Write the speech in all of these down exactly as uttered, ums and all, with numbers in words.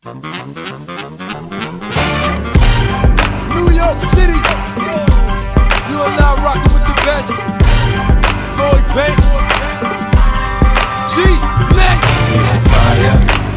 New York City, you are now rocking with the best. Lloyd Banks, G-Neck. We on fire,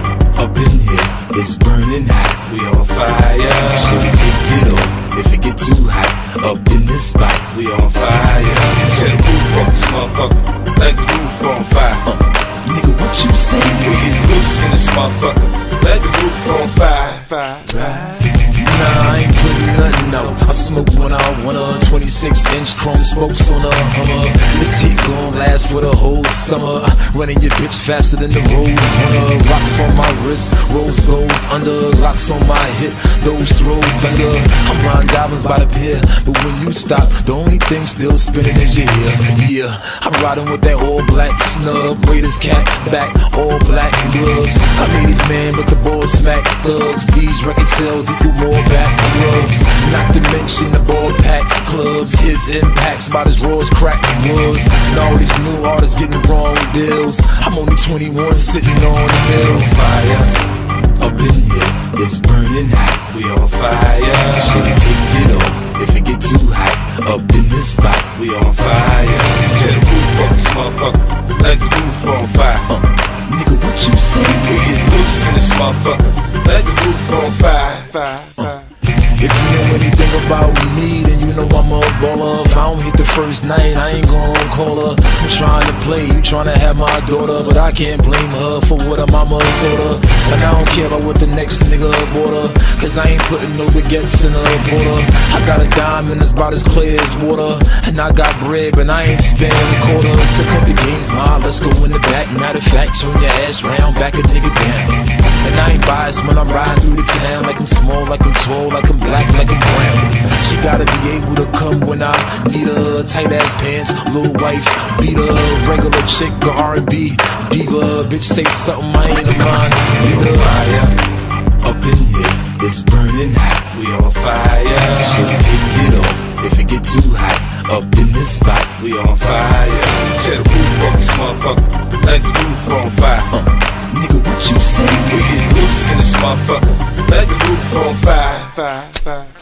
up in here, it's burning hot. We on fire, should we take it off if it get too hot? Up in this spot, we on fire. Tear the roof off this motherfucker, like the roof on fire. uh, Nigga, what you say? We get loose in this motherfucker, like the roof on fire, fire, fire. Nah, I ain't putting nothing out. I smoke when I want a twenty-six inch chrome spokes on a Hummer. This heat gon' last for the whole summer. Running your bitch faster than the road runner. Rocks on my wrist, rose gold under. Locks on my hip, those throw thunder. I'm riding diamonds by the pier, but when you stop, the only thing still spinning is your ear. Yeah, I'm riding with that all black snub. Raiders cap back, all black gloves. I made these man with the ball smack thugs. These record sales equal more back clubs, not to mention the ball pack clubs. His impacts about as raw as crack was. And all these new artists getting wrong deals. I'm only twenty-one sitting on the mills. Fire, up in here, it's burning hot. We on fire, should we take it off if it get too hot? Up in this spot, we on fire. Tear the roof off this motherfucker, like the roof on fire. uh, Nigga, what you say? We get loose in this motherfucker, like the roof on fire, fire, fire. If you know anything about me, then you know I'm a baller. If I don't hit the first night, I ain't gon' call her. I'm trying to play, you trying to have my daughter, but I can't blame her for what her mama told her. And I don't care about what the next nigga bought her, cause I ain't putting no baguettes in her border. I got a diamond that's about as clear as water, and I got bread, but I ain't spending a quarter. So cut the games, ma, let's go in the back. Matter of fact, turn your ass round, back a nigga down. And I ain't biased when I'm riding through the town, like I'm small, like I'm tall, like I'm black, like I'm brown. She gotta be able to come when I need her. Tight ass pants, little wife, beat her. Regular chick or R and B diva. Bitch say something I ain't a mind. We on fire, up in here, it's burning hot. We on fire, should we take it off if it get too hot? Up in this spot, we on fire. Tear the roof off this motherfucker, like the roof on fire. uh, Nigga, what you say? We get loose in this motherfucker, like the roof on fire, fire, fire.